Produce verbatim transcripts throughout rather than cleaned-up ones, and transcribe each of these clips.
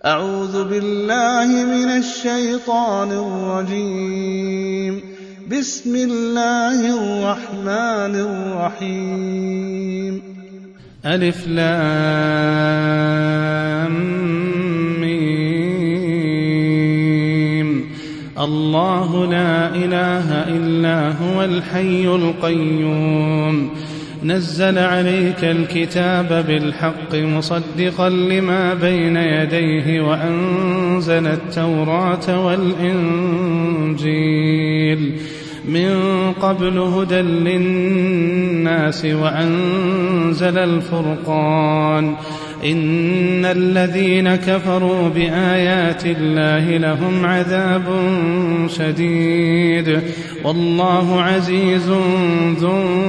أعوذ بالله من الشيطان الرجيم. بسم الله الرحمن الرحيم. ألف لام ميم. الله لا إله إلا هو الحي القيوم نزل عليك الكتاب بالحق مصدقا لما بين يديه وأنزل التوراة والإنجيل من قبل هدى للناس وأنزل الفرقان إن الذين كفروا بآيات الله لهم عذاب شديد والله عزيز ذو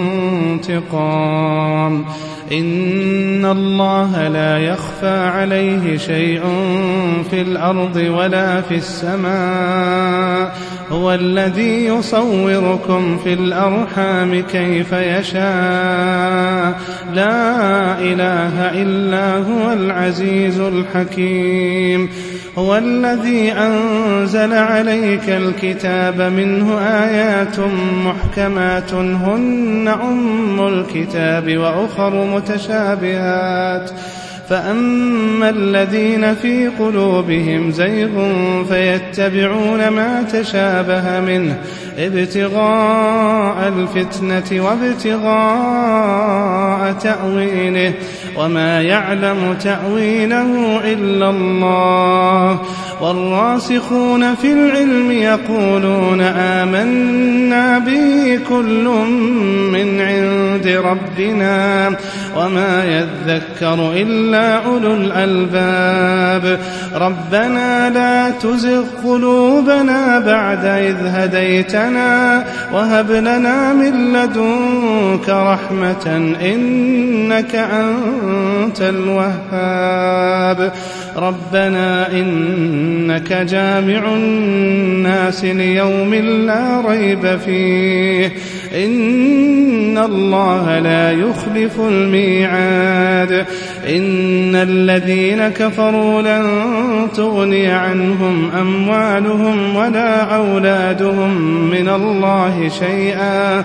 انتقام. إن الله لا يخفى عليه شيء في الأرض ولا في السماء هو الذي يصوركم في الأرحام كيف يشاء لا إله إلا هو العزيز الحكيم. هو الذي أنزل عليك الكتاب منه آيات محكمات هن أم الكتاب وأخر متشابهات فأما الذين في قلوبهم زيغ فيتبعون ما تشابه منه ابتغاء الفتنة وابتغاء تأويله وما يعلم تأويله إلا الله والراسخون في العلم يقولون آمنا به كل من عند ربنا وما يذكر إلا أولو الألباب. ربنا لا تزغ قلوبنا بعد إذ هديتنا وهب لنا من لدنك رحمة إنك أنت الوهاب. ربنا إنك جامع الناس ليوم لا ريب فيه إن الله لا يخلف الميعاد. إن الذين كفروا لن تغني عنهم أموالهم ولا أولادهم من الله شيئا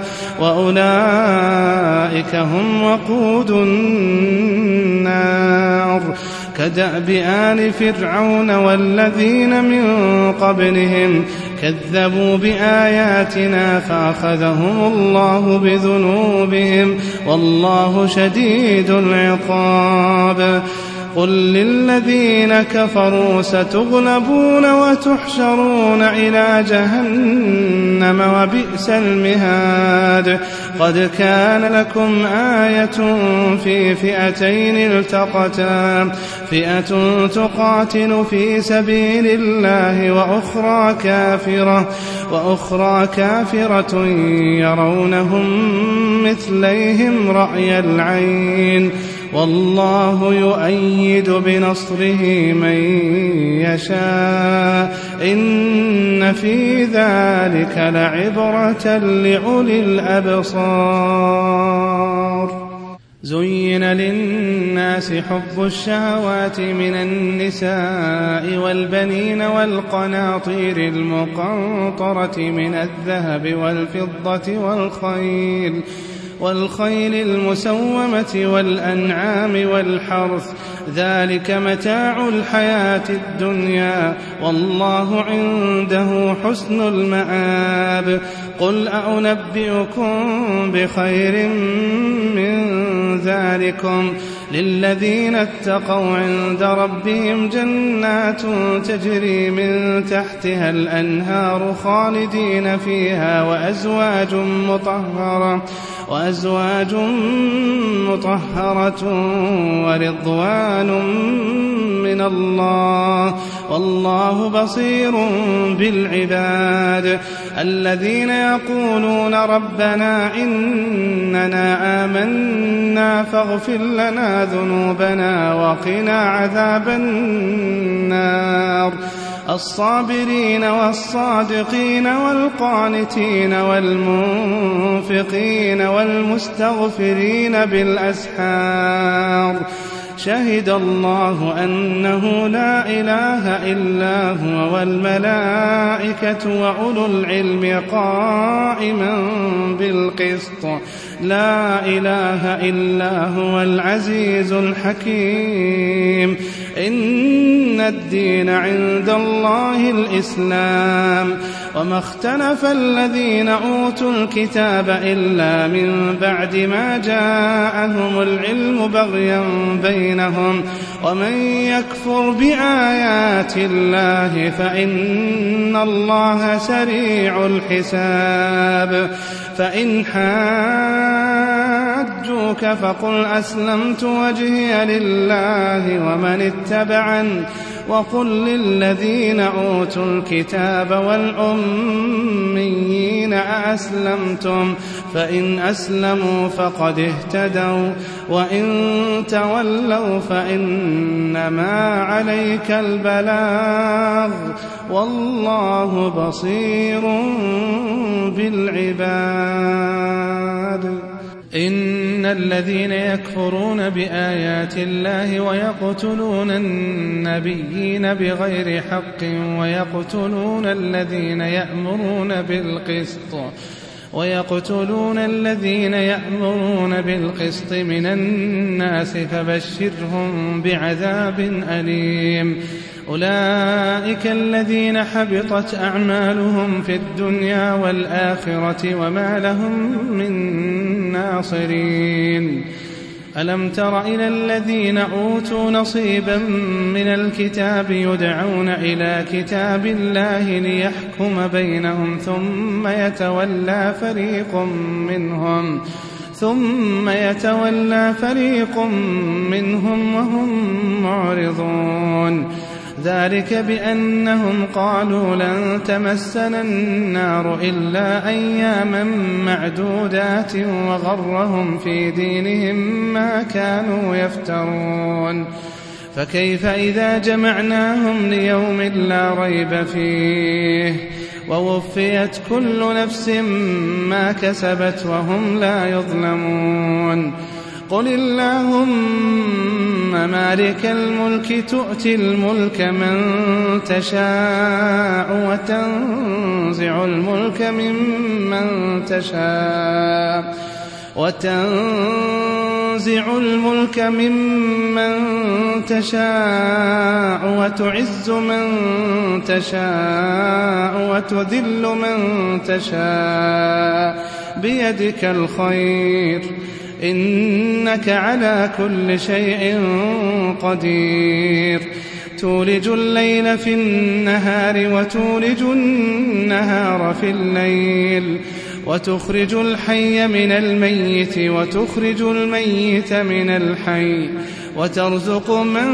وأولئك هم وقود النار. كدأب آل فرعون والذين من قبلهم كذبوا بآياتنا فأخذهم الله بذنوبهم والله شديد العقاب. قل للذين كفروا ستغلبون وتحشرون إلى جهنم وبئس المهاد. قد كان لكم آية في فئتين التقتا فئة تقاتل في سبيل الله وأخرى كافرة وأخرى كافرة يرونهم مثليهم رأي العين والله يؤيد بنصره من يشاء إن في ذلك لعبرة لأولي الأبصار. زين للناس حب الشهوات من النساء والبنين والقناطير المقنطرة من الذهب والفضة والخيل والخيل المسومة والأنعام والحرث ذلك متاع الحياة الدنيا والله عنده حسن المآب. قل أنبئكم بخير من ذلكم للذين اتقوا عند ربهم جنات تجري من تحتها الأنهار خالدين فيها وأزواج مطهرة وأزواج مطهرة ورضوان من الله والله بصير بالعباد. الذين يقولون ربنا إننا آمنا فاغفر لنا ذنوبنا وقنا عذاب النار. الصابرين والصادقين والقانتين والمنفقين والمستغفرين بالأسحار شهد الله أنه لا إله إلا هو والملائكة وأولو العلم قائما بالقسط لا إله إلا هو العزيز الحكيم إن الدين عند الله الإسلام وما اختلف الذين أوتوا الكتاب إلا من بعد ما جاءهم العلم بغيا بينهم ومن يكفر بآيات الله فإن الله سريع الحساب فإن حاجوك فقل أسلمت وجهي لله ومن اتبعني وقل للذين أوتوا الكتاب والأميين أأسلمتم فإن أسلموا فقد اهتدوا وإن تولوا فإنما عليك البلاغ والله بصير بالعباد إن الذين يكفرون بآيات الله ويقتلون النبيين بغير حق ويقتلون الذين يأمرون بالقسط ويقتلون الذين يأمرون بالقسط من الناس فبشرهم بعذاب أليم أولئك الذين حبطت أعمالهم في الدنيا والآخرة وما لهم من ناصرين ألم تر إلى الذين أوتوا نصيبا من الكتاب يدعون إلى كتاب الله ليحكم بينهم ثم يتولى فريق منهم ثم يتولى فريق منهم وهم معرضون ذلك بأنهم قالوا لن تمسنا النار إلا أياما معدودات وغرهم في دينهم ما كانوا يفترون فكيف إذا جمعناهم ليوم لا ريب فيه ووفيت كل نفس ما كسبت وهم لا يظلمون قل اللهم مالك الملك تؤتي الملك من تشاء وتنزع الملك ممن تشاء وتنزع الملك ممن تشاء وتعز من تشاء وتذل من تشاء بيدك الخير إنك على كل شيء قدير تولج الليل في النهار وتولج النهار في الليل وتخرج الحي من الميت وتخرج الميت من الحي وترزق من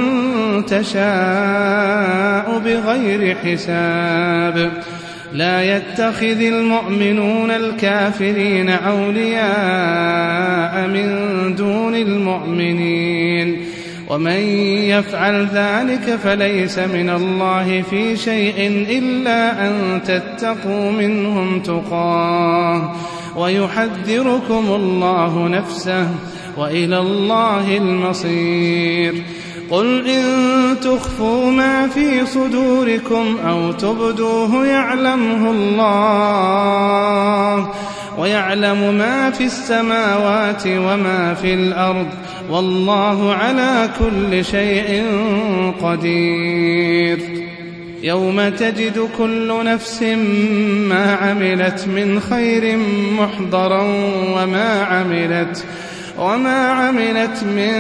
تشاء بغير حساب لا يتخذ المؤمنون الكافرين أولياء من دون المؤمنين ومن يفعل ذلك فليس من الله في شيء إلا أن تتقوا منهم تقاه ويحذركم الله نفسه وإلى الله المصير قل إن تخفوا ما في صدوركم أو تبدوه يعلمه الله ويعلم ما في السماوات وما في الأرض والله على كل شيء قدير يوم تجد كل نفس ما عملت من خير محضرا وما عملت وما عملت من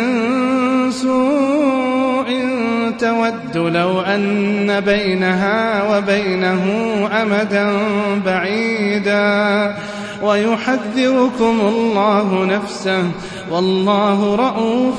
سوء تود لو أن بينها وبينه أمدا بعيدا ويحذركم الله نفسه والله رءوف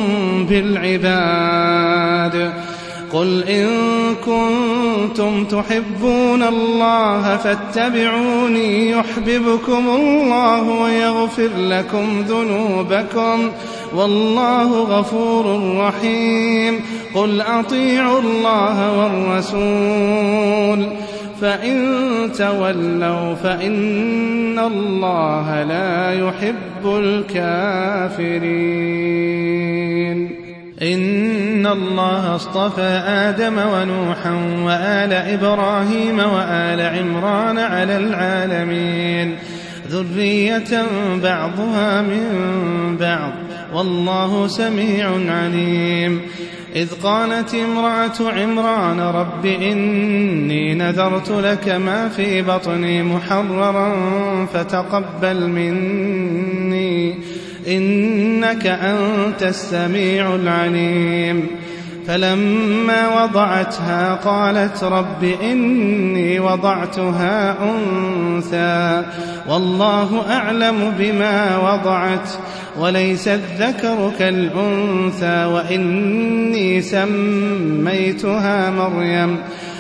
بالعباد قل إن كنتم تحبون الله فاتبعوني يحببكم الله ويغفر لكم ذنوبكم والله غفور رحيم قل أطيعوا الله والرسول فإن تولوا فإن الله لا يحب الكافرين إن الله اصطفى آدم ونوحا وآل إبراهيم وآل عمران على العالمين ذرية بعضها من بعض والله سميع عليم. إذ قالت امرأة عمران رب إني نذرت لك ما في بطني محررا فتقبل مني إنك أنت السميع العليم. فلما وضعتها قالت رب إني وضعتها أنثى والله أعلم بما وضعت وليس الذكر كالأنثى وإني سميتها مريم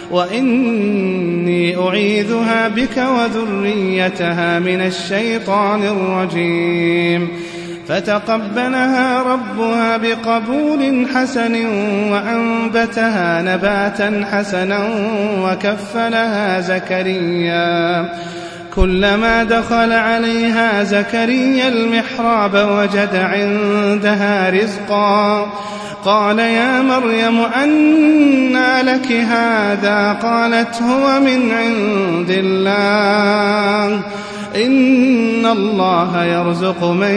وإني أعيذها بك وذريتها من الشيطان الرجيم. فتقبلها ربها بقبول حسن وأنبتها نباتا حسنا وكفلها زكريا. كلما دخل عليها زكريا المحراب وجد عندها رزقا قال يا مريم أنى لك هذا قالت هو من عند الله إن الله يرزق من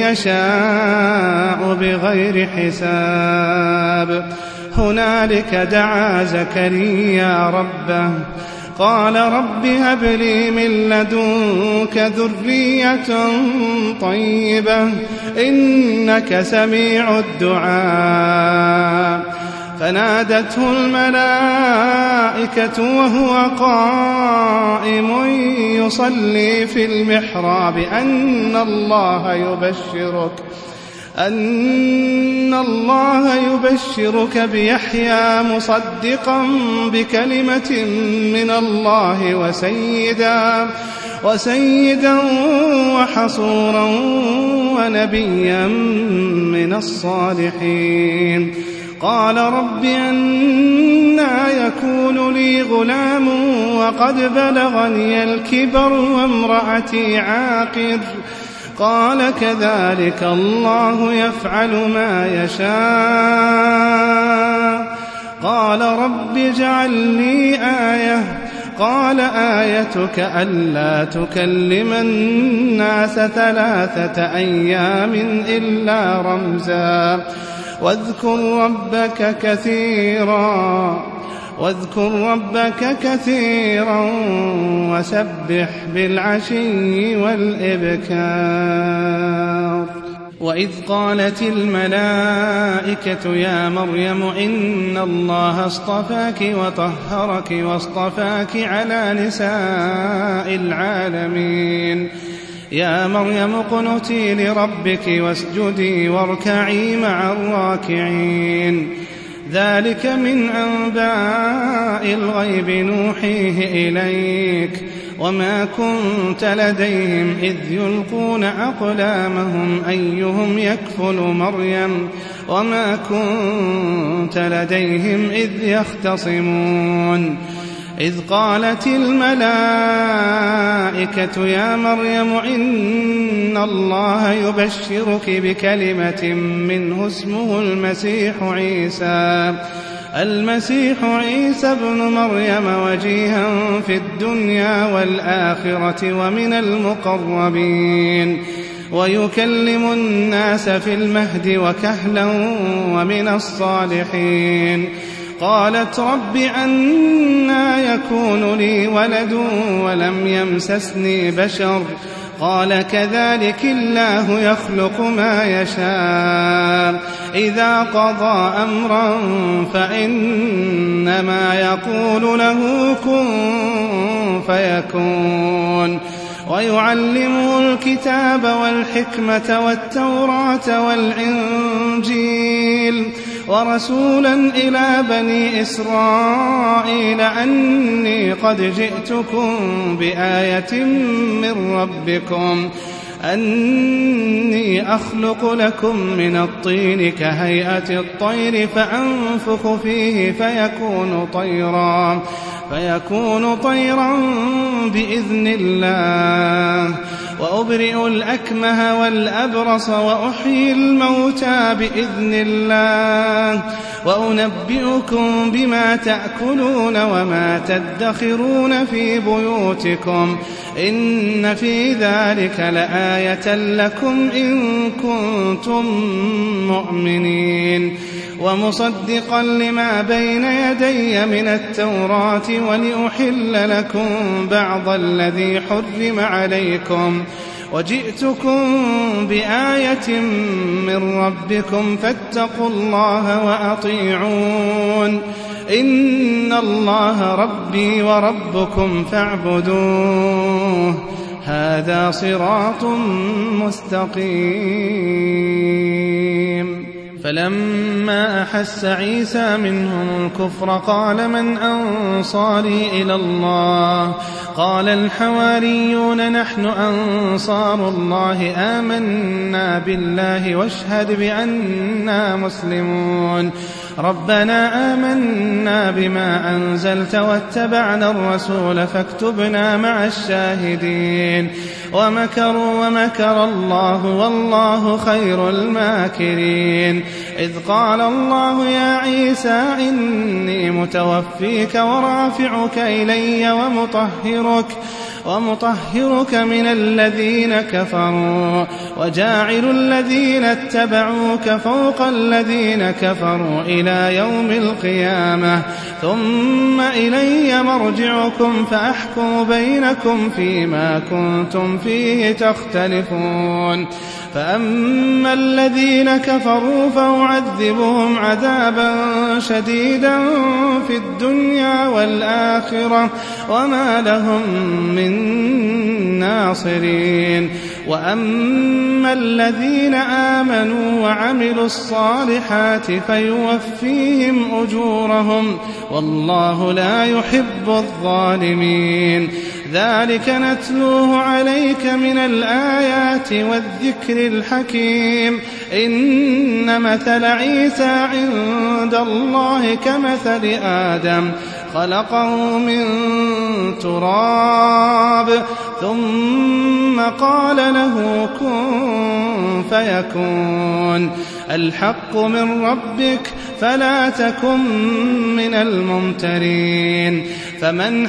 يشاء بغير حساب. هنالك دعا زكريا ربه قال رب هب لي من لدنك ذرية طيبة إنك سميع الدعاء. فنادته الملائكة وهو قائم يصلي في المحراب أن الله يبشرك أن الله يبشرك بيحيى مصدقا بكلمة من الله وسيدا وسيدا وحصورا ونبيا من الصالحين. قال رب أنى يكون لي غلام وقد بلغني الكبر وامرأتي عاقر قال كذلك الله يفعل ما يشاء. قال رب اجعل لي آية قال آيتك ألا تكلم الناس ثلاثة أيام إلا رمزا واذكر ربك كثيرا واذكر ربك كثيرا وسبح بالعشي والإبكار. وإذ قالت الملائكة يا مريم إن الله اصطفاك وطهرك واصطفاك على نساء العالمين يا مريم اقنتي لربك واسجدي واركعي مع الراكعين. ذلك من أنباء الغيب نوحيه إليك وما كنت لديهم إذ يلقون أقلامهم أيهم يكفل مريم وما كنت لديهم إذ يختصمون. إذ قالت الملائكة يا مريم إن الله يبشرك بكلمة منه اسمه المسيح عيسى المسيح عيسى ابن مريم وجيها في الدنيا والآخرة ومن المقربين ويكلم الناس في المهد وكهلا ومن الصالحين. قالت رب أنى يكون لي ولد ولم يمسسني بشر قال كذلك الله يخلق ما يشاء إذا قضى أمرا فإنما يقول له كن فيكون. ويعلمه الكتاب والحكمة والتوراة والإنجيل ورسولا إلى بني إسرائيل أني قد جئتكم بآية من ربكم أني أخلق لكم من الطين كهيئة الطير فأنفخ فيه فيكون طيرا فيكون طيرا بإذن الله وأبرئ الأكمه والأبرص وأحيي الموتى بإذن الله وأنبئكم بما تأكلون وما تدخرون في بيوتكم إن في ذلك لآية لكم إن كنتم مؤمنين ومصدقا لما بين يدي من التوراة ولأحل لكم بعض الذي حرم عليكم وجئتكم بآية من ربكم فاتقوا الله وأطيعون إن الله ربي وربكم فاعبدوه هذا صراط مستقيم. فلما أحس عيسى منهم الكفر قال من أنصاري إلى الله قال الحواريون نحن أنصار الله آمنا بالله واشهد بأننا مسلمون ربنا آمنا بما أنزلت واتبعنا الرسول فاكتبنا مع الشاهدين ومكروا ومكر الله والله خير الماكرين إذ قال الله يا عيسى إني متوفيك ورافعك إلي ومطهرك ومطهرك من الذين كفروا وجاعل الذين اتبعوك فوق الذين كفروا إلى يوم القيامة ثم إلي مرجعكم فأحكم بينكم فيما كنتم فيه تختلفون فأما الذين كفروا فأعذبهم عذابا شديدا في الدنيا والآخرة وما لهم من ناصرين وأما الذين آمنوا وعملوا الصالحات فيوفيهم أجورهم والله لا يحب الظالمين ذلك نتلوه عليك من الآيات والذكر الحكيم إن مثل عيسى عند الله كمثل آدم خلقه من تراب ثم قال له كن فيكون الحق من ربك فلا تكن من الممترين فمن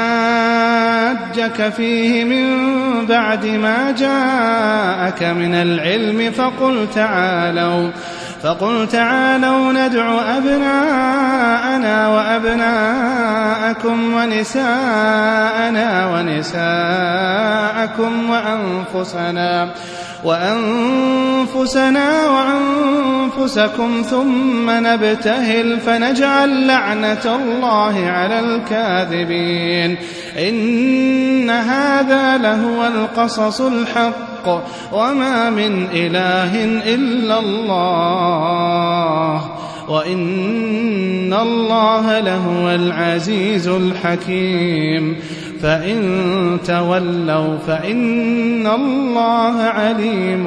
حاجك فيه من بعد ما جاءك من العلم فقل تعالوا فقل تعالوا ندع أبناءنا وأبناءكم ونساءنا ونساءكم وأنفسنا وأنفسنا وأنفسكم ثم نبتهل فنجعل لعنة الله على الكاذبين إن هذا لهو القصص الحق وما من إله إلا الله وإن الله لهو العزيز الحكيم فإن تولوا فإن الله عليم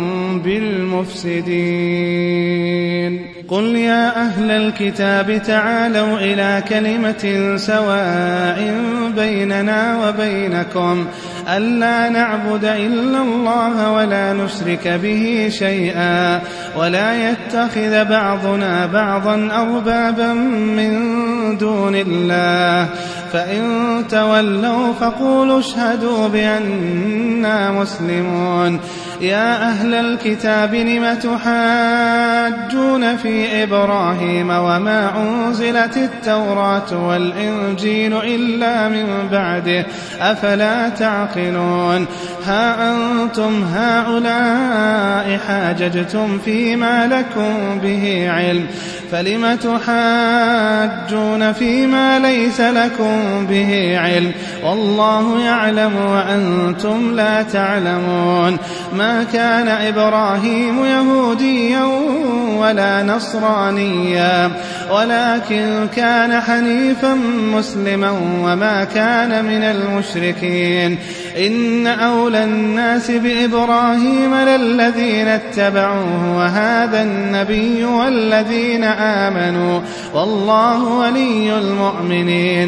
بالمفسدين قل يا أهل الكتاب تعالوا إلى كلمة سواء بيننا وبينكم ألا نعبد إلا الله ولا نشرك به شيئا ولا يتخذ بعضنا بعضا أربابا من دون الله فإن تولوا فقولوا اشهدوا بأننا مسلمون يا أهل الكتاب لم تحاجون في إبراهيم وما أنزلت التوراة والإنجيل إلا من بعده أفلا تعقلون ها أنتم هؤلاء حاججتم فيما لكم به علم فلم تحاجون فيما ليس لكم به علم والله يعلم وأنتم لا تعلمون ما كان إبراهيم يهوديا ولا نصرانيا ولكن كان حنيفا مسلما وما كان من المشركين إن أولى الناس بإبراهيم للذين اتبعوه وهذا النبي والذين آمنوا والله ولي المؤمنين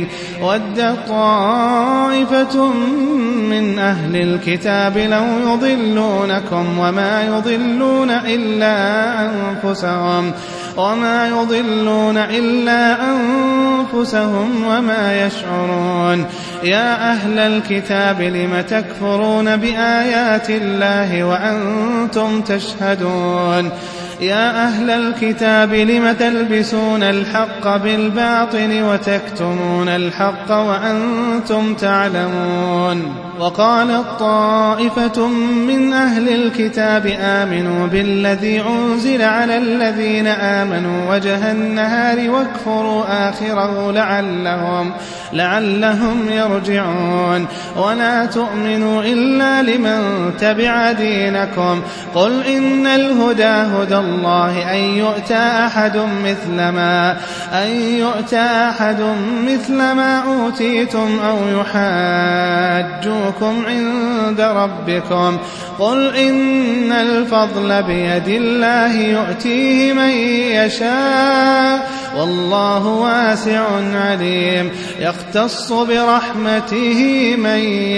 ود طائفة من أهل الكتاب لو يضلونكم وما يضلون إلا أنفسهم وما يضلون إلا أنفسهم وما يشعرون يا أهل الكتاب لم تكفرون بآيات الله وأنتم تشهدون يا أهل الكتاب لم تلبسون الحق بالباطل وتكتمون الحق وأنتم تعلمون وقالت طائفة من أهل الكتاب آمنوا بالذي أنزل على الذين آمنوا وجه النهار واكفروا آخره لعلهم, لعلهم يرجعون ولا تؤمنوا إلا لمن تبع دينكم قل إن الهدى هدى الله أن يؤتى أحد مثل ما أن يؤتى أحد مثل ما أوتيتم أو يحاجوكم عند ربكم قل إن الفضل بيد الله يؤتيه من يشاء والله واسع عليم يختص برحمته من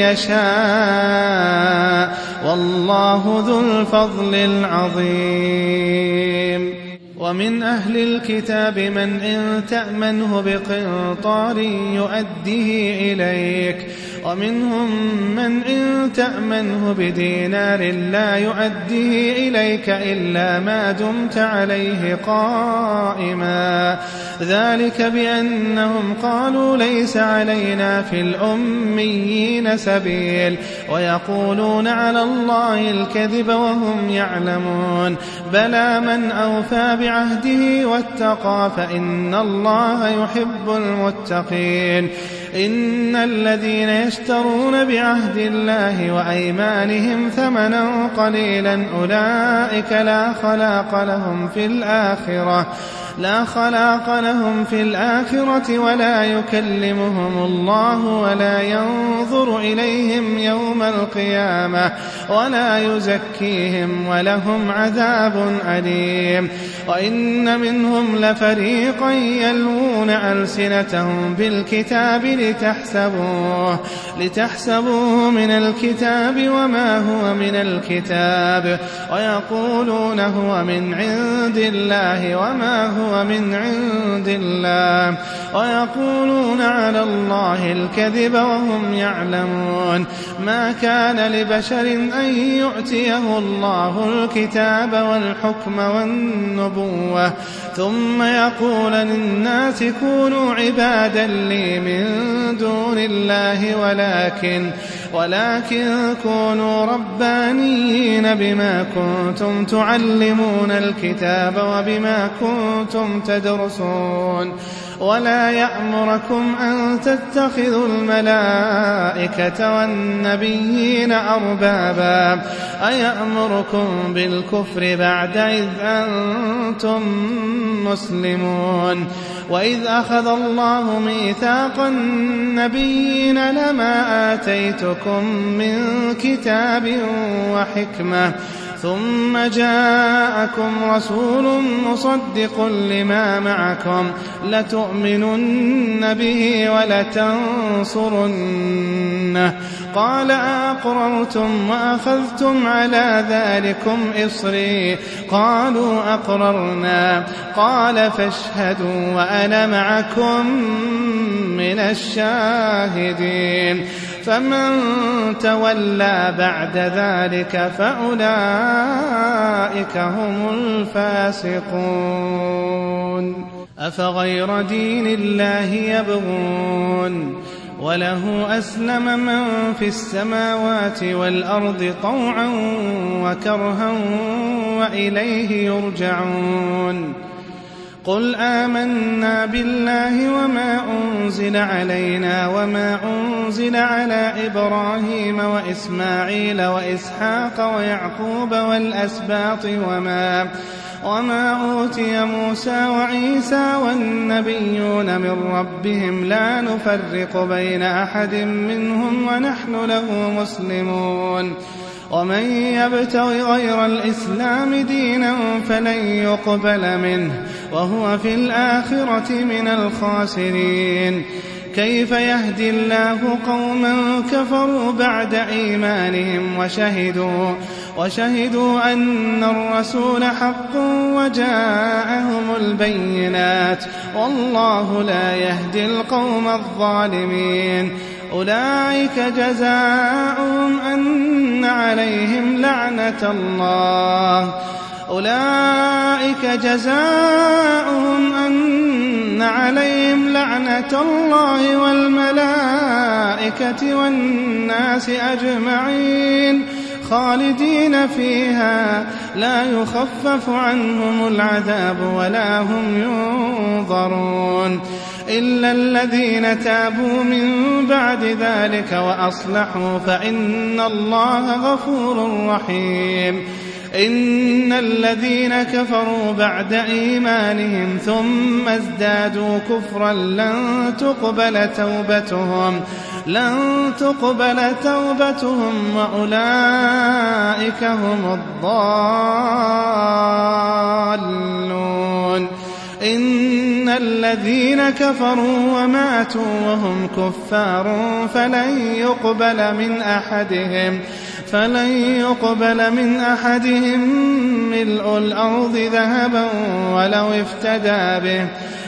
يشاء والله ذو الفضل العظيم ومن أهل الكتاب من إن تأمنه بقنطار يؤديه إليك ومنهم من إن تأمنه بدينار لا يؤديه إليك إلا ما دمت عليه قائما ذلك بأنهم قالوا ليس علينا في الأميين سبيل ويقولون على الله الكذب وهم يعلمون بلى من أوفى بعهده واتقى فإن الله يحب المتقين إن الذين يشترون بعهد الله وأيمانهم ثمنا قليلا أولئك لا خلاق لهم في الآخرة لا خلاق لهم في الآخرة ولا يكلمهم الله ولا ينظر إليهم يوم القيامة ولا يزكيهم ولهم عذاب أليم وإن منهم لفريقا يلوون ألسنتهم بالكتاب لتحسبوه, لتحسبوه من الكتاب وما هو من الكتاب ويقولون هو من عند الله وما هو من عند الله ويقولون على الله الكذب وهم يعلمون ما كان لبشر أن يؤتيه الله الكتاب والحكم والنبوة ثم يقول للناس كونوا عبادا لي من دون الله ولكن ولكن كونوا ربانيين بما كنتم تعلمون الكتاب وبما كنتم تدرسون ولا يأمركم أن تتخذوا الملائكة والنبيين أربابا أيأمركم بالكفر بعد إذ أنتم مسلمون وإذ أخذ الله ميثاق النبيين لما آتيتكم من كتاب وحكمة ثم جاءكم رسول مصدق لما معكم لتؤمنن به ولتنصرنه قال أقررتم وأخذتم على ذلكم إصري قالوا أقررنا قال فاشهدوا وأنا معكم من الشاهدين فمن تولى بعد ذلك فأولئك هم الفاسقون أفغير دين الله يبغون وله أسلم من في السماوات والأرض طوعا وكرها وإليه يرجعون قل آمنا بالله وما أنزل علينا وما أنزل على إبراهيم وإسماعيل وإسحاق ويعقوب والأسباط وما وما أوتي موسى وعيسى والنبيون من ربهم لا نفرق بين أحد منهم ونحن له مسلمون ومن يبتغ غير الإسلام دينا فلن يقبل منه وهو في الآخرة من الخاسرين. كيف يهدي الله قوما كفروا بعد إيمانهم وشهدوا, وشهدوا أن الرسول حق وجاءهم البينات والله لا يهدي القوم الظالمين. أولئك جزاؤهم أن عليهم لعنة الله أولئك جزاؤهم أن عليهم لعنة الله والملائكة والناس أجمعين خالدين فيها لا يخفف عنهم العذاب ولا هم ينظرون إلا الذين تابوا من بعد ذلك وأصلحوا فإن الله غفور رحيم. إن الذين كفروا بعد إيمانهم ثم ازدادوا كفرا لن تقبل توبتهم لن تقبل توبتهم وأولئك هم الضالون. إن الذين كفروا وماتوا وهم كفار فلن يقبل من أحدهم فلن يقبل من أحدهم ملء الأرض ذهبا ولو افتدى به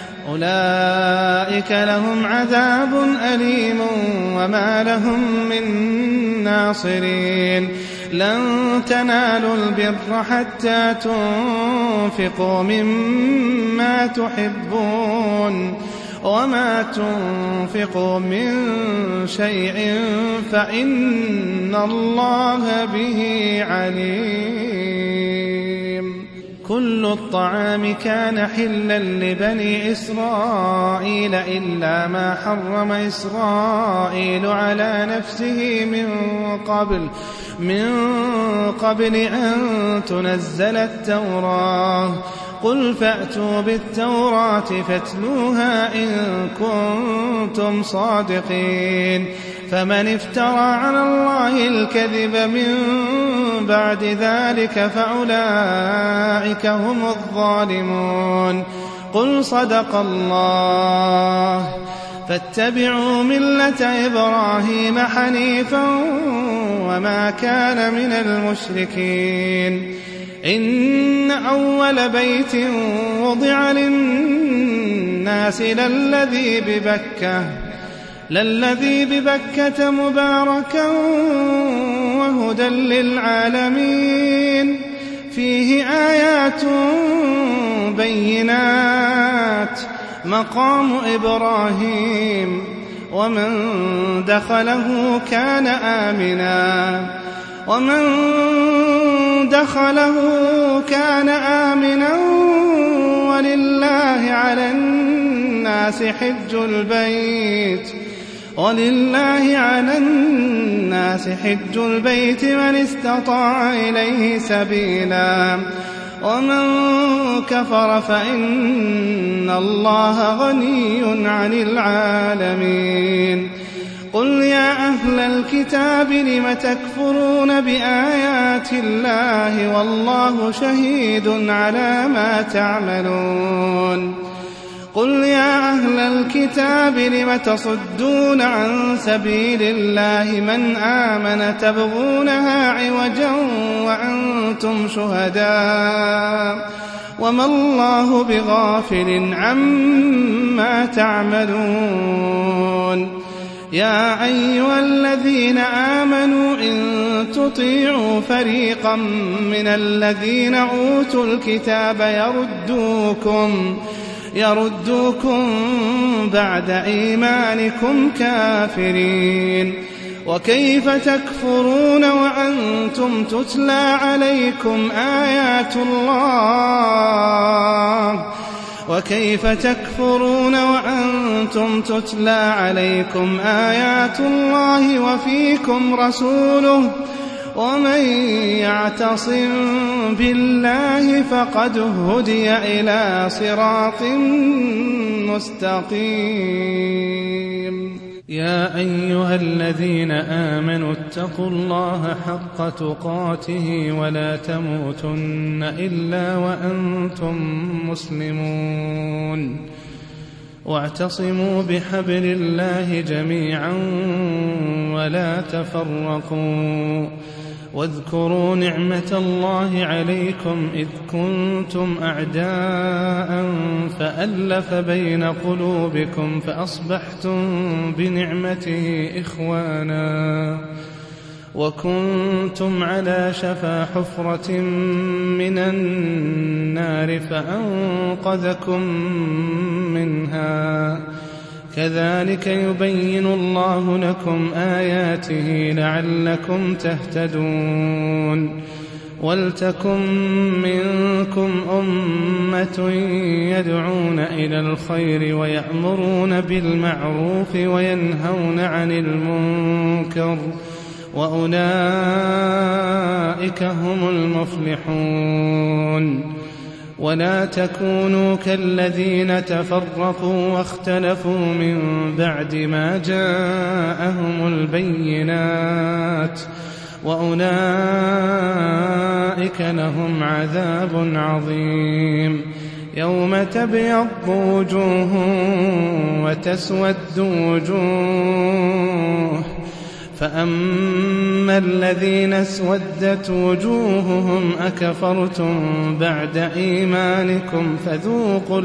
أولئك لهم عذاب أليم وما لهم من ناصرين. لن تنالوا البر حتى تنفقوا مما تحبون وما تنفقوا من شيء فإن الله به عليم. كل الطعام كان حلا لبني إسرائيل إلا ما حرم إسرائيل على نفسه من قبل من قبل أن تنزل التوراة. قل فأتوا بالتوراة فاتلوها إن كنتم صادقين. فمن افترى على الله الكذب من بعد ذلك فأولئك هم الظالمون. قل صدق الله فاتبعوا ملة إبراهيم حنيفا وما كان من المشركين. إن أول بيت وضع للناس للذي ببكة للذي ببكة مباركا وهدى للعالمين فيه آيات بينات مقام إبراهيم ومن دخله كان آمنا ومن دخله كان آمنا ولله على الناس حج البيت ولله على الناس حج البيت من استطاع إليه سبيلا ومن كفر فإن الله غني عن العالمين. قل يا أهل الكتاب لم تكفرون بآيات الله والله شهيد على ما تعملون. قل يا أهل الكتاب لم تصدون عن سبيل الله من آمن تبغونها عوجا وأنتم شهداء وما الله بغافل عما تعملون. يا أيها الذين آمنوا إن تطيعوا فريقا من الذين أوتوا الكتاب يردوكم يردوكم بعد إيمانكم كافرين. وكيف تكفرون وأنتم تتلى عليكم آيات الله وكيف تكفرون وأنتم تتلى عليكم آيات الله وفيكم رسوله ومن يعتصم بالله فقد هدي إلى صراط مستقيم. يا أيها الذين آمنوا اتقوا الله حق تقاته ولا تموتن إلا وأنتم مسلمون واعتصموا بحبل الله جميعا ولا تفرقوا واذكروا نعمة الله عليكم إذ كنتم أعداء فألف بين قلوبكم فأصبحتم بنعمته إخوانا وكنتم على شفا حفرة من النار فأنقذكم منها كذلك يبين الله لكم آياته لعلكم تهتدون ولتكن منكم أمة يدعون إلى الخير ويأمرون بالمعروف وينهون عن المنكر وأولئك هم المفلحون ولا تكونوا كالذين تفرقوا واختلفوا من بعد ما جاءهم البينات وأولئك لهم عذاب عظيم يوم تبيض وجوه وتسود وجوه فأما الذين اسودت وجوههم أكفرتم بعد إيمانكم فذوقوا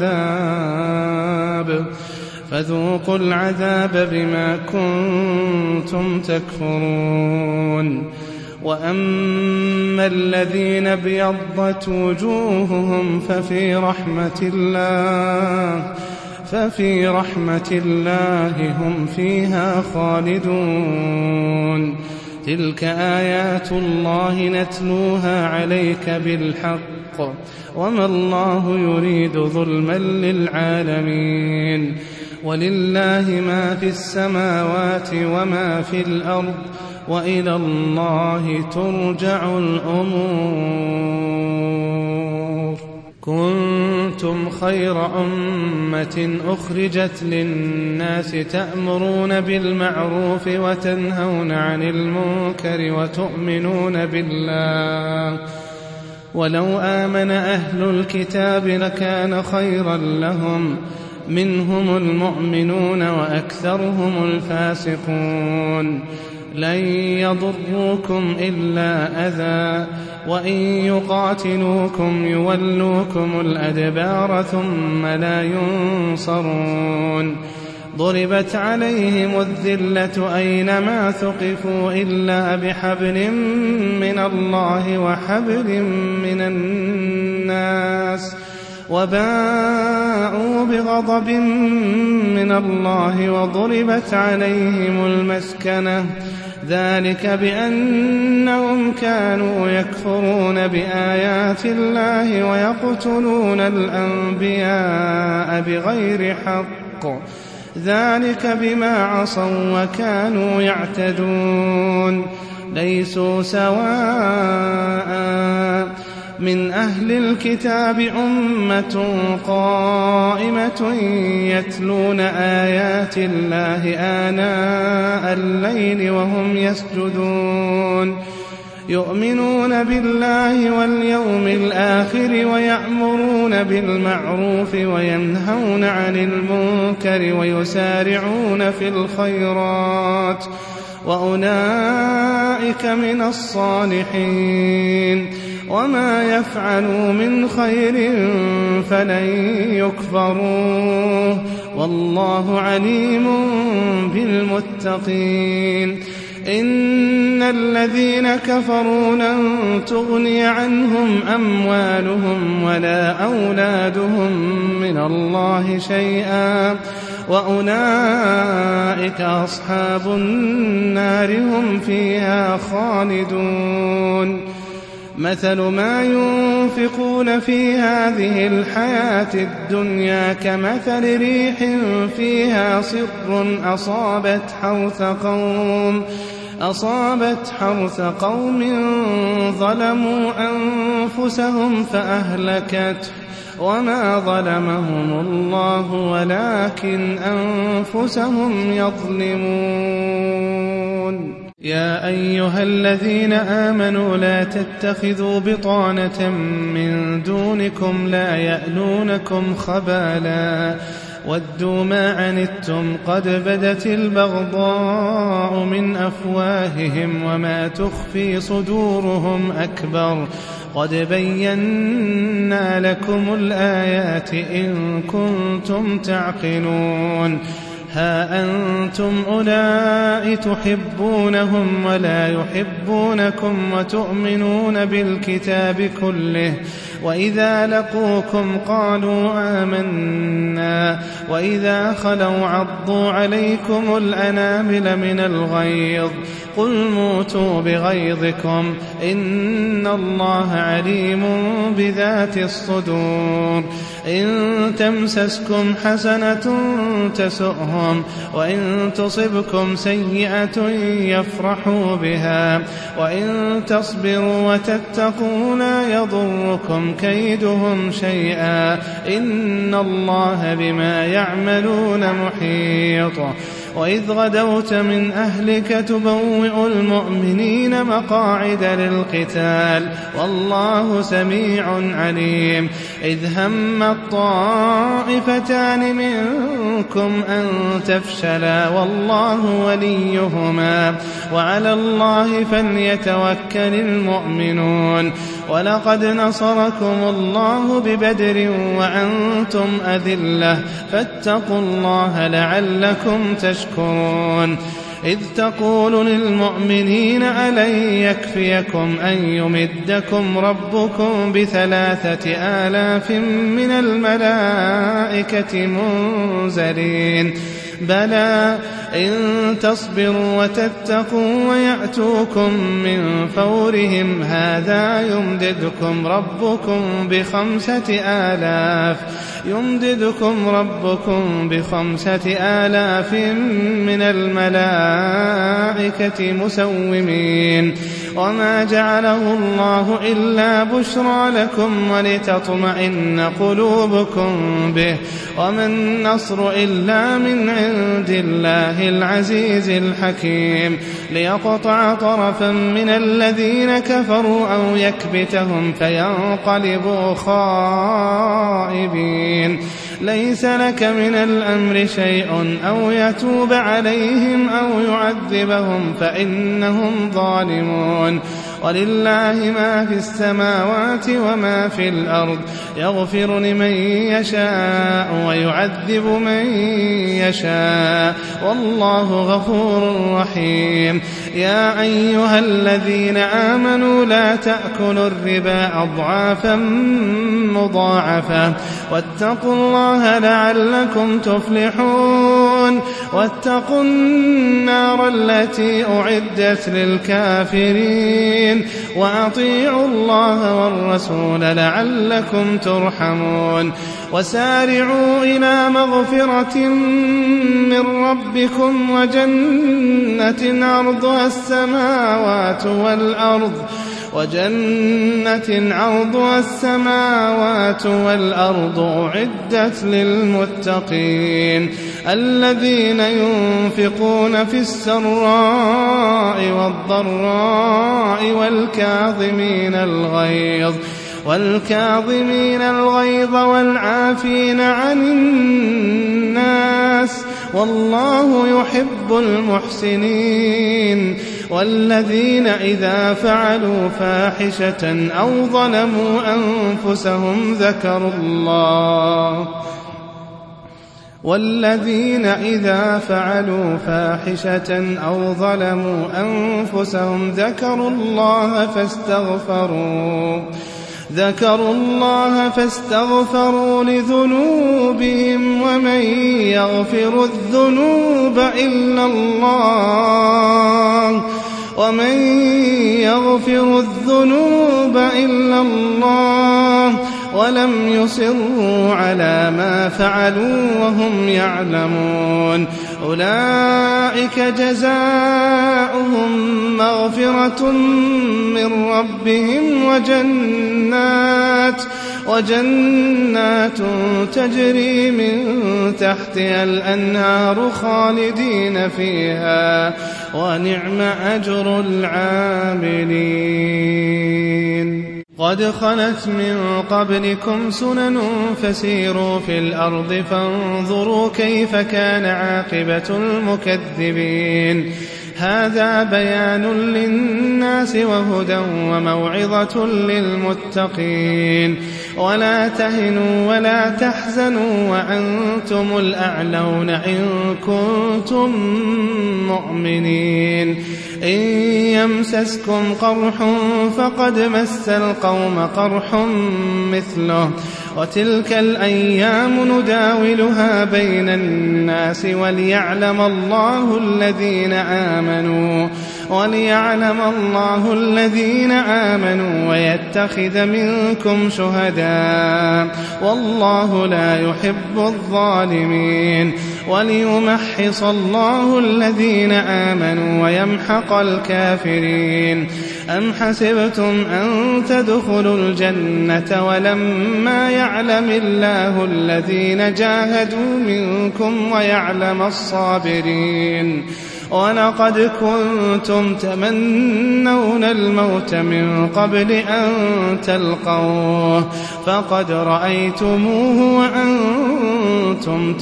العذاب فذوقوا العذاب بما كنتم تكفرون وأما الذين ابيضت وجوههم ففي رحمة الله ففي رحمة الله هم فيها خالدون تلك آيات الله نتلوها عليك بالحق وما الله يريد ظلما للعالمين ولله ما في السماوات وما في الأرض وإلى الله ترجع الأمور كنتم خير أمة أخرجت للناس تأمرون بالمعروف وتنهون عن المنكر وتؤمنون بالله ولو آمن أهل الكتاب لكان خيرا لهم منهم المؤمنون وأكثرهم الفاسقون لن يضروكم إلا أذى وإن يقاتلوكم يولوكم الأدبار ثم لا ينصرون ضربت عليهم الذلة أينما ثقفوا إلا بحبل من الله وحبل من الناس وباءوا بغضب من الله وضربت عليهم المسكنة ذلك بأنهم كانوا يكفرون بآيات الله ويقتلون الأنبياء بغير حق ذلك بما عصوا وكانوا يعتدون ليسوا سواء من أهل الكتاب أمة قائمة يتلون آيات الله آناء الليل وهم يسجدون يؤمنون بالله واليوم الآخر ويأمرون بالمعروف وينهون عن المنكر ويسارعون في الخيرات وأولئك من الصالحين وما يفعلوا من خير فلن يكفروه والله عليم بالمتقين إن الذين كفروا لن تغني عنهم أموالهم ولا أولادهم من الله شيئا وأولئك أصحاب النار هم فيها خالدون مثل ما ينفقون في هذه الحياة الدنيا كمثل ريح فيها صر أصابت حرث قوم أصابت حرث قوم ظلموا أنفسهم فأهلكته وما ظلمهم الله ولكن أنفسهم يظلمون. يا أيها الذين آمنوا لا تتخذوا بطانة من دونكم لا يألونكم خبالا ودوا ما عنتم قد بدت البغضاء من أفواههم وما تخفي صدورهم أكبر قد بينا لكم الآيات إن كنتم تعقلون. ها أنتم أولئك تحبونهم ولا يحبونكم وتؤمنون بالكتاب كله وإذا لقوكم قالوا آمنا وإذا خلوا عضوا عليكم الأنامل من الغيظ قل موتوا بغيظكم إن الله عليم بذات الصدور. إن تمسسكم حسنة تسؤهم وإن تصبكم سيئة يفرحوا بها وإن تصبروا وتتقوا لا يضركم كيدهم شيئا إن الله بما يعملون محيط. وإذ غدوت من أهلك تبوئ المؤمنين مقاعد للقتال والله سميع عليم. إذ هم الطائفتان منكم أن تفشلا والله وليهما وعلى الله فليتوكل المؤمنون. ولقد نصركم الله ببدر وأنتم أذلة فاتقوا الله لعلكم تشكرون. إذ تقول للمؤمنين ألن يكفيكم أن يمدكم ربكم بثلاثة آلاف من الملائكة منزلين بلى إن تصبروا وتتقوا ويأتوكم من فورهم هذا يمددكم ربكم بخمسة آلاف يمددكم ربكم بخمسة آلاف من الملائكة مسومين. وما جعله الله إلا بشرى لكم ولتطمئن قلوبكم به وما النصر إلا من عند الله العزيز الحكيم ليقطع طرفا من الذين كفروا أو يكبتهم فينقلبوا خائبين. ليس لك من الأمر شيء أو يتوب عليهم أو يعذبهم فإنهم ظالمون. ولله ما في السماوات وما في الأرض يغفر لمن يشاء ويعذب من يشاء والله غفور رحيم. يا أيها الذين آمنوا لا تأكلوا الربا أضعافا مضاعفة واتقوا الله لعلكم تفلحون. واتقوا النار التي أعدت للكافرين وأطيعوا الله والرسول لعلكم ترحمون. وسارعوا إلى مغفرة من ربكم وجنة عرضها السماوات والأرض وجنة عرضها السماوات والأرض أعدت للمتقين الذين ينفقون في السراء والضراء والكاظمين الغيظ والكاظمين الغيظ والعافين عن الناس والله يحب المحسنين. والذين إذا فعلوا فاحشة أو ظلموا أنفسهم ذكروا الله والذين إذا فعلوا فاحشة أو ظلموا أنفسهم ذكروا الله فاستغفروا ذكروا الله فاستغفروا لذنوبهم ومن يغفر الذنوب إلا الله ومن يغفر الذنوب إلا الله ولم يصروا على ما فعلوا وهم يعلمون. أولئك جزاؤهم مغفرة من ربهم وجنات وجنات تجري من تحتها الأنهار خالدين فيها ونعم أجر العاملين. قد خلت من قبلكم سنن فسيروا في الأرض فانظروا كيف كان عاقبة المكذبين. هذا بيان للناس وهدى وموعظة للمتقين. ولا تهنوا ولا تحزنوا وأنتم الأعلون إن كنتم مؤمنين. إن يمسسكم قرح فقد مس القوم قرح مثله وتلك الأيام نداولها بين الناس وليعلم الله الذين آمنوا وليعلم الله الذين آمنوا ويتخذ منكم شهداء والله لا يحب الظالمين. وليمحص الله الذين آمنوا ويمحق الكافرين. أم حسبتم أن تدخلوا الجنة ولما يعلم الله الذين جاهدوا منكم ويعلم الصابرين. ولقد كنتم تمنون الموت من قبل أن تلقوه فقد رأيتموه وأنتم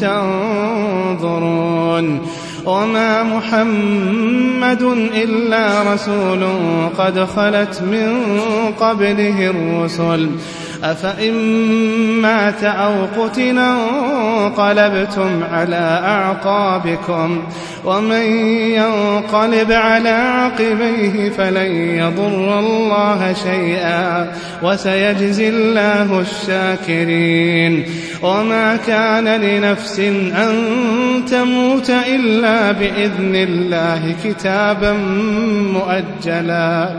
تنظرون. وما محمد إلا رسول قد خلت من قبله الرسل أفإن مات أو قتل انقلبتم على أعقابكم ومن ينقلب على عقبيه فلن يضر الله شيئا وسيجزي الله الشاكرين. وما كان لنفس أن تموت إلا بإذن الله كتابا مؤجلا.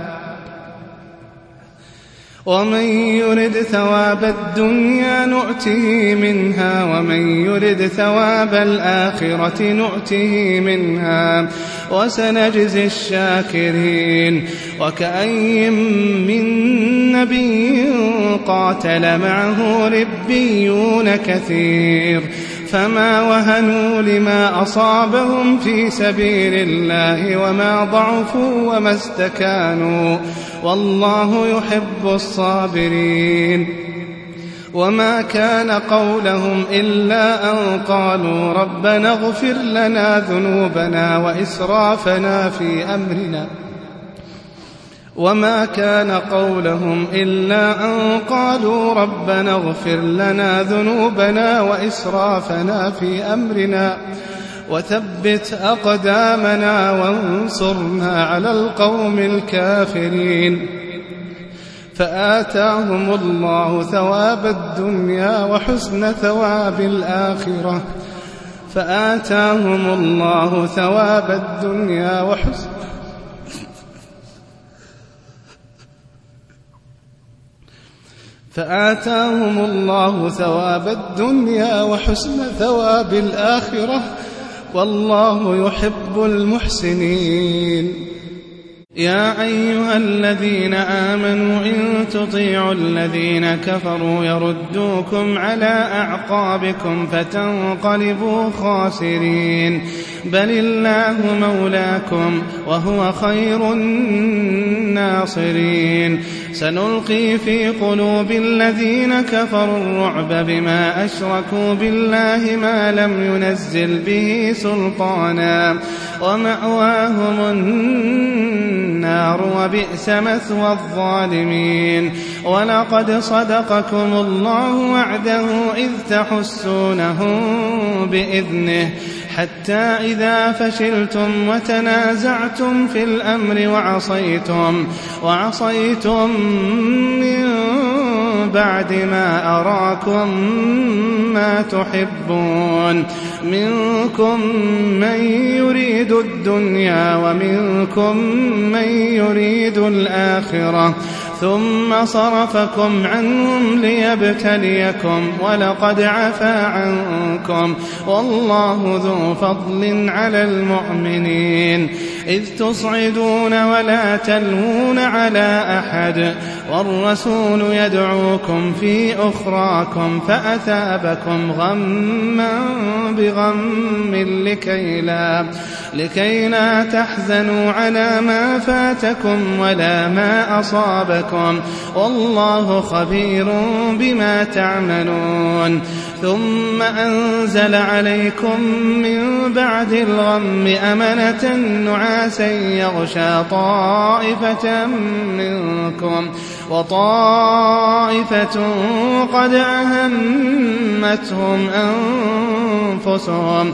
ومن يرد ثواب الدنيا نؤته منها ومن يرد ثواب الآخرة نؤته منها وسنجزي الشاكرين. وكأين من نبي قاتل معه ربيون كثير فما وهنوا لما أصابهم في سبيل الله وما ضعفوا وما استكانوا والله يحب الصابرين. وما كان قولهم إلا أن قالوا ربنا اغفر لنا ذنوبنا وإسرافنا في أمرنا وما كان قولهم إلا أن قالوا ربنا اغفر لنا ذنوبنا وإسرافنا في أمرنا وثبت أقدامنا وانصرنا على القوم الكافرين. فآتاهم الله ثواب الدنيا وحسن ثواب الآخرة فآتاهم الله ثواب الدنيا وحسن فآتاهم الله ثواب الدنيا وحسن ثواب الآخرة والله يحب المحسنين. يا أيها الذين آمنوا إن تطيعوا الذين كفروا يردوكم على أعقابكم فتنقلبوا خاسرين. بل الله مولاكم وهو خير الناصرين. سنلقي في قلوب الذين كفروا الرعب بما أشركوا بالله ما لم ينزل به سلطانا ومأواهم النار وبئس مثوى الظالمين. ولقد صدقكم الله وعده إذ تحسونهم بإذنه حتى إذا فشلتم وتنازعتم في الأمر وعصيتم وعصيتم من بعد ما أراكم ما تحبون منكم من يريد الدنيا ومنكم من يريد الآخرة ثم صرفكم عنهم ليبتليكم ولقد عفا عنكم والله ذو فضل على المؤمنين إذ تصعدون ولا تلوون على أحد والرسول يدعوكم في أخراكم فأثابكم غما بغم لكي لا, لكي لا تحزنوا على ما فاتكم ولا ما أصابكم والله خبير بما تعملون ثم أنزل عليكم من بعد الغم أمنة نعاسا يغشى طائفة منكم وطائفة قد أهمتهم أنفسهم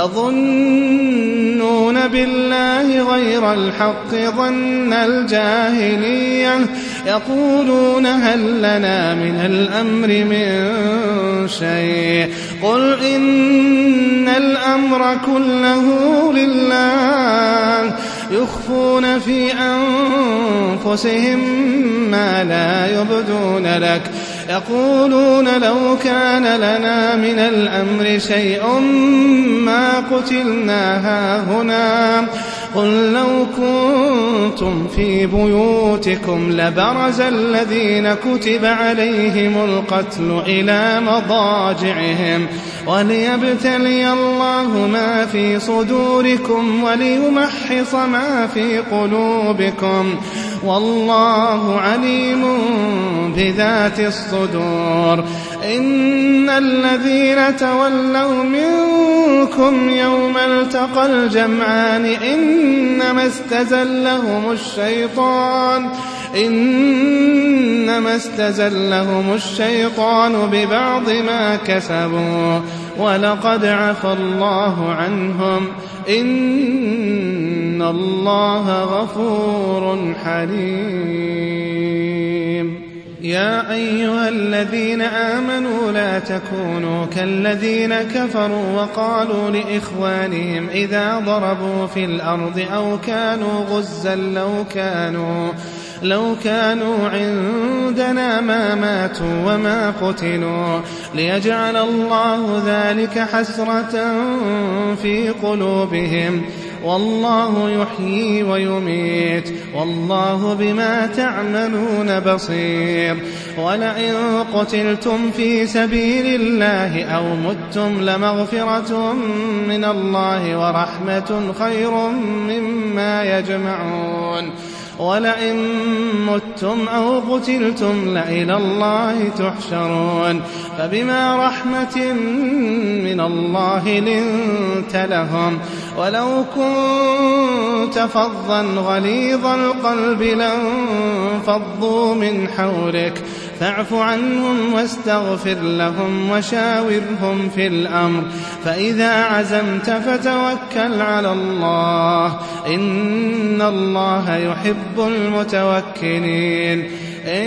يظنون بالله غير الحق ظن الجاهلية يقولون هل لنا من الأمر من شيء قل إن الأمر كله لله يخفون في أنفسهم ما لا يبدون لك يقولون لو كان لنا من الأمر شيء ما قتلنا هاهنا قل لو كنتم في بيوتكم لبرز الذين كتب عليهم القتل إلى مضاجعهم وليبتلي الله ما في صدوركم وليمحص ما في قلوبكم والله عليم بذات الصدور إن الذين تولوا منكم يوم التقى الجمعان إنما استزلهم الشيطان إنما استزلهم الشيطان ببعض ما كسبوا ولقد عفى الله عنهم إن الله غفور حليم يا أيها الذين آمنوا لا تكونوا كالذين كفروا وقالوا لإخوانهم إذا ضربوا في الأرض أو كانوا غزا لو كانوا لو كانوا عندنا ما ماتوا وما قتلوا ليجعل الله ذلك حسرة في قلوبهم والله يحيي ويميت والله بما تعملون بصير ولئن قتلتم في سبيل الله أو متم لمغفرة من الله ورحمة خير مما يجمعون ولئن متم أو قتلتم لإلى الله تحشرون فبما رحمة من الله لنت لهم ولو كنت فظا غليظ القلب لانفضوا من حولك فاعف عنهم واستغفر لهم وشاورهم في الأمر فإذا عزمت فتوكل على الله إن الله يحب المتوكلين إن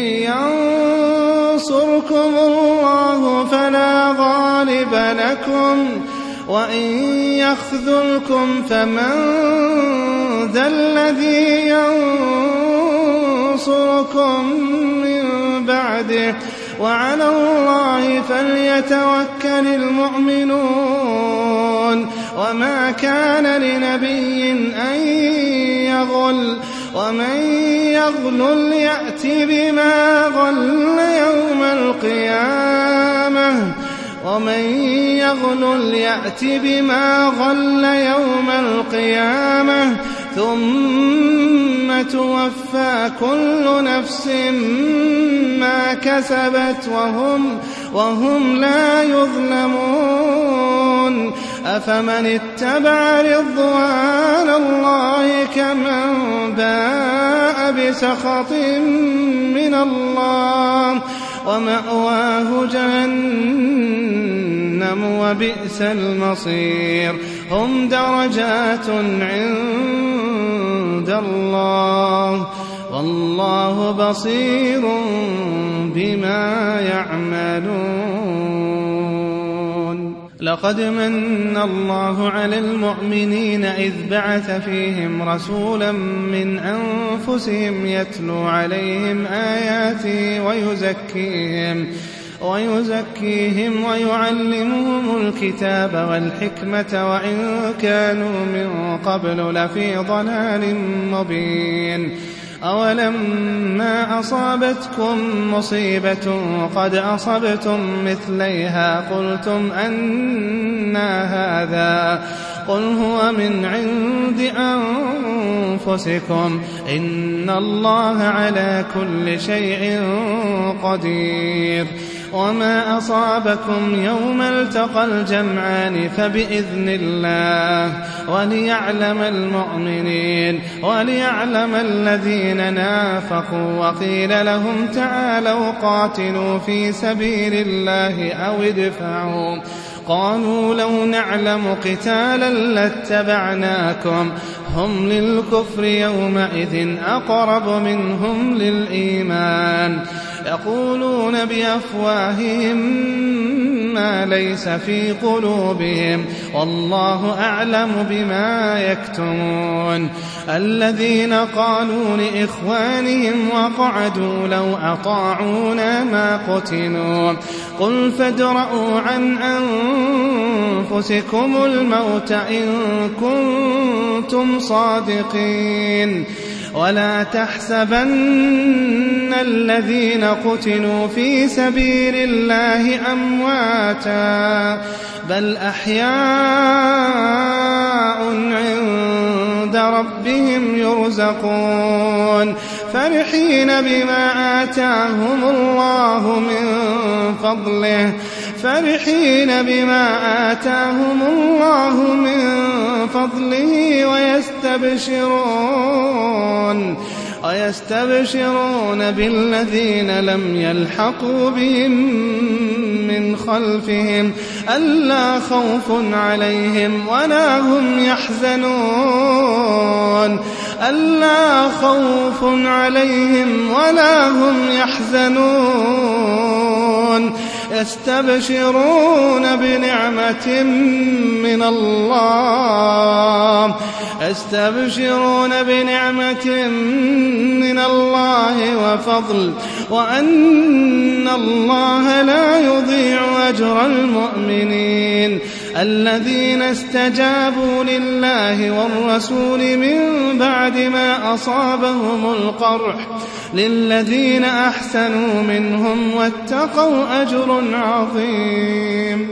ينصركم الله فلا غالب لكم وإن يخذلكم فمن ذا الذي ينصركم من بعده وعلى الله فليتوكل المؤمنون وما كان لنبي أن يغل ومن يغل يأت بما غل يوم القيامة ومن يغل يأت بما غل يوم القيامة ثم توفى كل نفس ما كسبت وهم, وهم لا يظلمون أفمن اتبع رضوان الله كمن باء بسخط من الله ومأواه جهنم وبئس المصير هم درجات عند الله والله بصير بما يعملون لقد من الله على المؤمنين إذ بعث فيهم رسولا من أنفسهم يتلو عليهم آياته ويزكيهم ويزكيهم ويعلمهم الكتاب والحكمة وإن كانوا من قبل لفي ضلال مبين. أولما أصابتكم مصيبة قد أصبتم مثليها قلتم أنى هذا قل هو من عند أنفسكم إن الله على كل شيء قدير. وما أصابكم يوم التقى الجمعان فبإذن الله وليعلم المؤمنين وليعلم الذين نافقوا. وقيل لهم تعالوا قاتلوا في سبيل الله أو ادفعوا قالوا لو نعلم قتالا لاتبعناكم هم للكفر يومئذ أقرب منهم للإيمان يقولون بأفواههم ما ليس في قلوبهم والله أعلم بما يكتمون. الذين قالوا لإخوانهم وقعدوا لو أطاعونا ما قتلوا قل فادرءوا عن أنفسكم الموت إن كنتم صادقين ولا تحسبن الذين قتلوا في سبيل الله أمواتا بل أحياء عند ربهم يرزقون فرحين بما آتاهم الله من فضله فرحين بما آتاهم الله من فضله ويستبشرون ويستبشرون بالذين لم يلحقوا بهم من خلفهم ألا خوف عليهم ولا هم يحزنون ألا خوف عليهم ولا هم يحزنون يستبشرون بنعمة من الله يستبشرون بنعمة من الله وفضل وأن الله لا يضيع أجر المؤمنين. الذين استجابوا لله والرسول من بعد ما أصابهم القرح للذين أحسنوا منهم واتقوا أجر عظيم.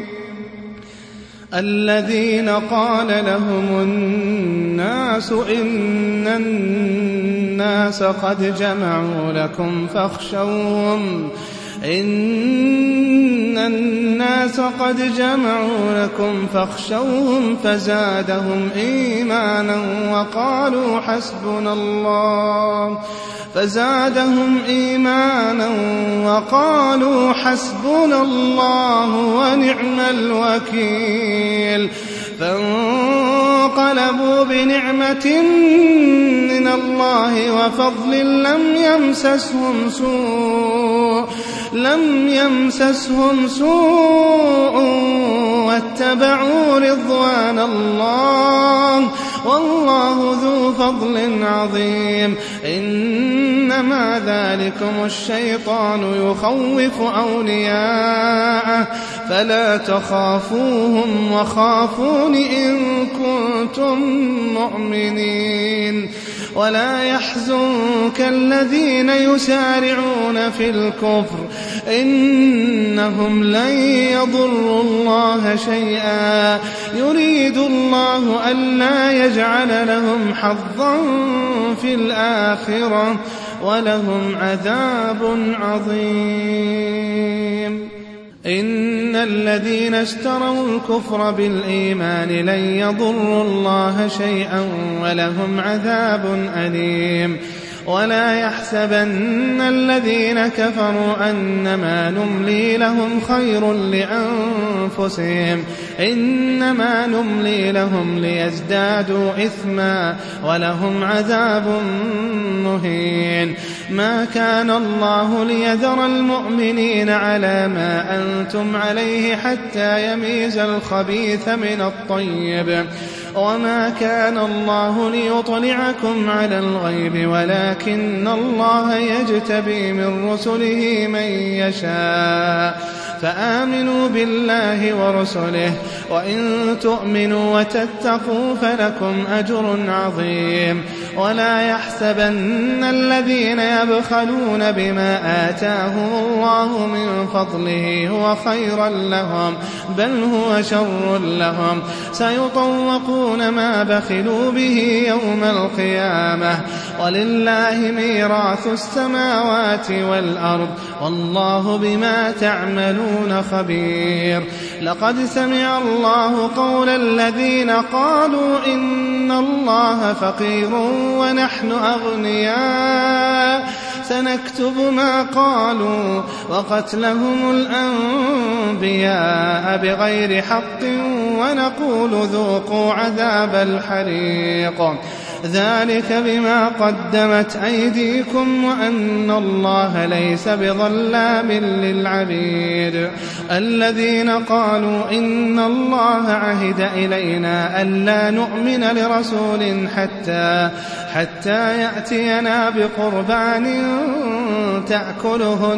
الذين قال لهم الناس إن الناس قد جمعوا لكم فاخشوهم إن الناس قد جمعوا لكم فاخشوهم فزادهم إيمانا وقالوا حسبنا الله فزادهم إيمانا وقالوا حسبنا الله ونعم الوكيل. فانقلبوا بنعمة من الله وفضل لم يمسسهم سوء لم يمسسهم سوء واتبعوا رضوان الله والله ذو فضل عظيم. إنما ذلكم الشيطان يخوف أولياءه فلا تخافوهم وخافون إن كنتم مؤمنين. ولا يحزنك الذين يسارعون في الكفر إنهم لن يضروا الله شيئا يريد الله ألا يجعل لهم حظا في الآخرة ولهم عذاب عظيم. إن الذين اشتروا الكفر بالإيمان لن يضروا الله شيئا ولهم عذاب أليم. ولا يحسبن الذين كفروا أنما نملي لهم خير لأنفسهم إنما نملي لهم ليزدادوا إثما ولهم عذاب مهين. ما كان الله ليذر المؤمنين على ما أنتم عليه حتى يميز الخبيث من الطيب وما كان الله ليطلعكم على الغيب ولكن الله يجتبي من رسله من يشاء فآمنوا بالله ورسله وإن تؤمنوا وتتقوا فلكم أجر عظيم. ولا يحسبن الذين يبخلون بما آتاهم الله من فضله هو خيرا لهم بل هو شر لهم سيطوقون ما بخلوا به يوم القيامة ولله ميراث السماوات والأرض والله بما تعملون خبير. لقد سمع الله قول الذين قالوا إن الله فقير ونحن أغنياء سنكتب ما قالوا وقتلهم الأنبياء بغير حق ونقول ذوقوا عذاب الحريق ذلك بما قدمت أيديكم وأن الله ليس بظلام للعبيد. الذين قالوا إن الله عهد إلينا ألا نؤمن لرسول حتى حتى يأتينا بقربان تأكله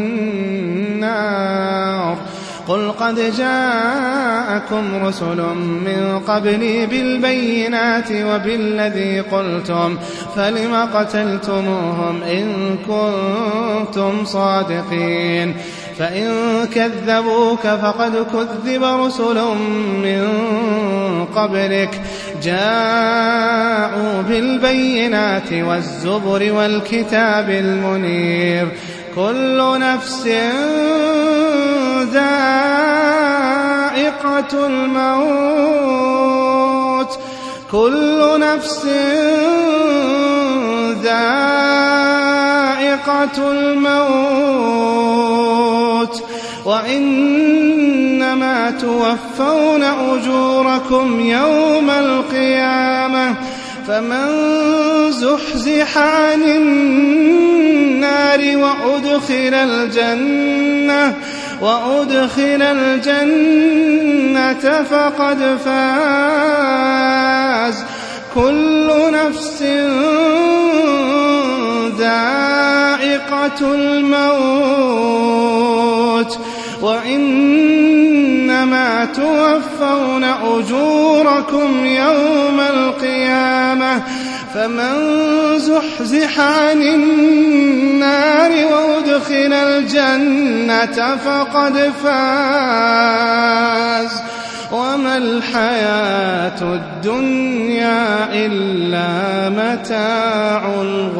النار قل قد جاءكم رسل من قبلي بالبينات وبالذي قلتم فلم قتلتموهم إن كنتم صادقين. فإن كذبوك فقد كذب رسل من قبلك جاءوا بالبينات والزبر والكتاب المنير كل نفس ذائقة الموت كل نفس ذائقة الموت وإنما توفون أجوركم يوم القيامة فمن زحزح عن النار وأدخل الجنة وأدخل الجنة فقد فاز. كل نفس ذائقة الموت وإنما توفون أجوركم يوم القيامة فمن زحزح عن النار وأدخل الجنة فقد فاز وما الحياة الدنيا إلا متاع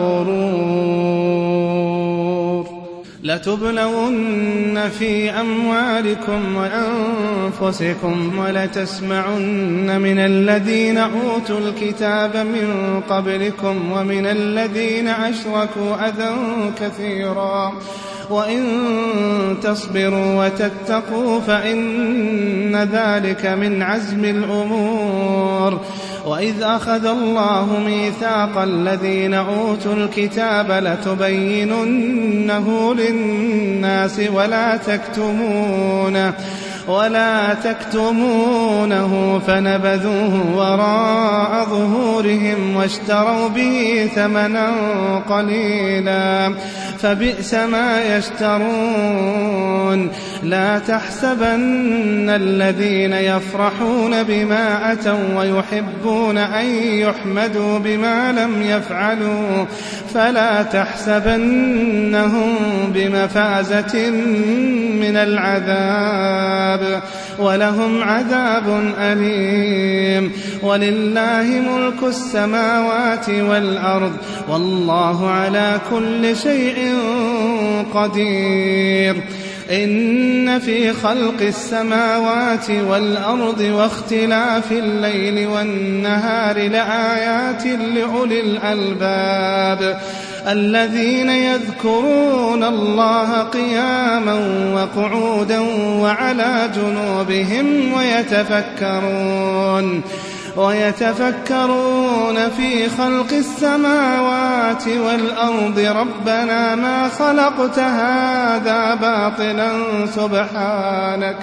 الغرور. لتبلون في أموالكم وأنفسكم ولتسمعن من الذين أوتوا الكتاب من قبلكم ومن الذين أشركوا أذى كثيرا وإن تصبروا وتتقوا فإن ذلك من عزم الأمور. وإذ أخذ الله ميثاق الذين أوتوا الكتاب لتبيننه للناس ولا تكتمونه ولا تكتمونه فنبذوه وراء ظهورهم واشتروا به ثمنا قليلا فبئس ما يشترون. لا تحسبن الذين يفرحون بما أتوا ويحبون أن يحمدوا بما لم يفعلوا فلا تحسبنهم بمفازة من العذاب ولهم عذاب أليم. ولله ملك السماوات والأرض والله على كل شيء قدير. إن في خلق السماوات والأرض واختلاف الليل والنهار لآيات لأولي الألباب الذين يذكرون الله قياما وقعودا وعلى جنوبهم ويتفكرون ويتفكرون في خلق السماوات والأرض ربنا ما خلقت هذا باطلا سبحانك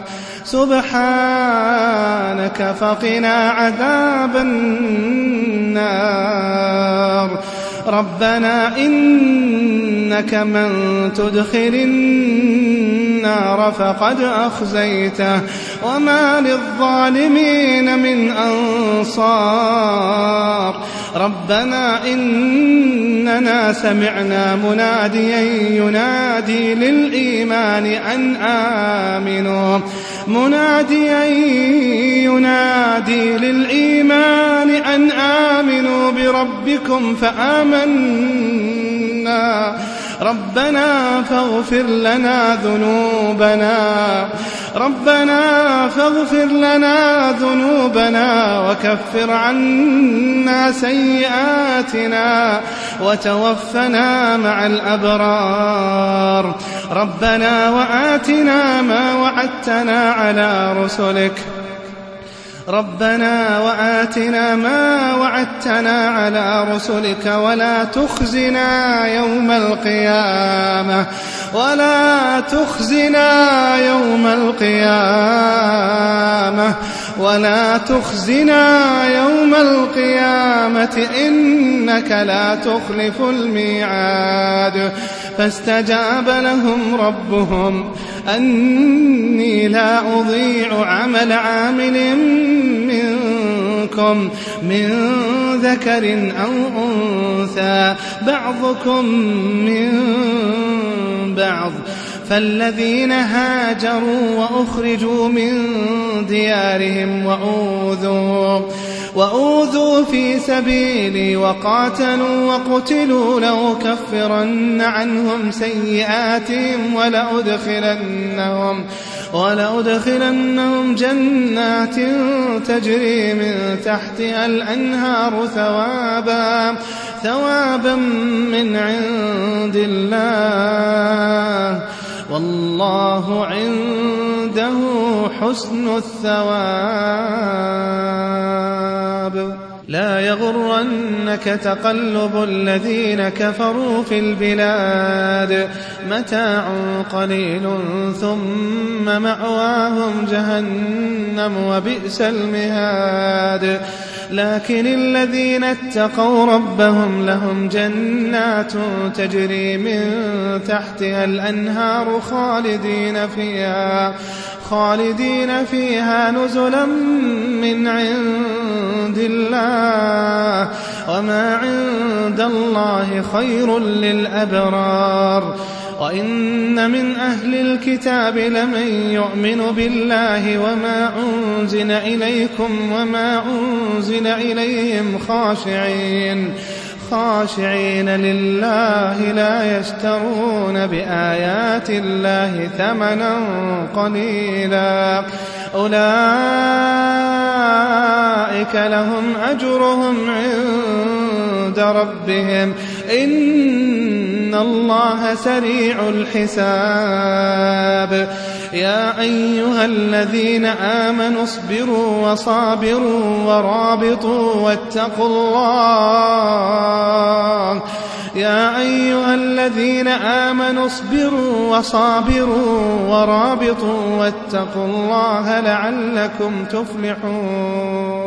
سبحانك فقنا عذاب النار ربنا إنك من تدخل النار فقد أخزيته وما للظالمين من أنصار ربنا إننا سمعنا مناديا ينادي للإيمان أن آمنوا مناديا ينادي للإيمان أن آمنوا بربكم فآمنا ربنا فاغفر لنا ذنوبنا ربنا فاغفر لنا ذنوبنا وكفر عنا سيئاتنا وتوفنا مع الأبرار ربنا وآتنا ما وعدتنا على رسلك ربنا وآتنا ما وعدتنا على رسلك ولا تخزنا يوم القيامة ولا تخزنا يوم القيامة ولا تخزنا يوم القيامة إنك لا تخلف الميعاد فاستجاب لهم ربهم أني لا أضيع عمل عامل منكم من ذكر أو أنثى بعضكم من بعض فالذين هاجروا وأخرجوا من ديارهم وأوذوا وأوذوا في سبيلي وقاتلوا وقتلوا لأكفرن عنهم سيئاتهم ولأدخلنهم ولأدخلنهم جنات تجري من تحتها الأنهار ثوابا ثوابا من عند الله والله عنده حسن الثواب لا يغرنك تقلب الذين كفروا في البلاد متاع قليل ثم مأواهم جهنم وبئس المهاد لكن الذين اتقوا ربهم لهم جنات تجري من تحتها الأنهار خالدين فيها خالدين فيها نزلا من عند الله وما عند الله خير للأبرار وإن من أهل الكتاب لمن يؤمن بالله وما أنزل إليكم وما أنزل إليهم خاشعين خاشعين لله لا يشترون بآيات الله ثمنا قليلا أولئك لهم أجرهم عند ربهم إن الله سريع الحساب يا أيها الذين آمنوا اصبروا وصابروا ورابطوا واتقوا الله يا أيها الذين آمنوا اصبروا وصابروا ورابطوا واتقوا الله لعلكم تفلحون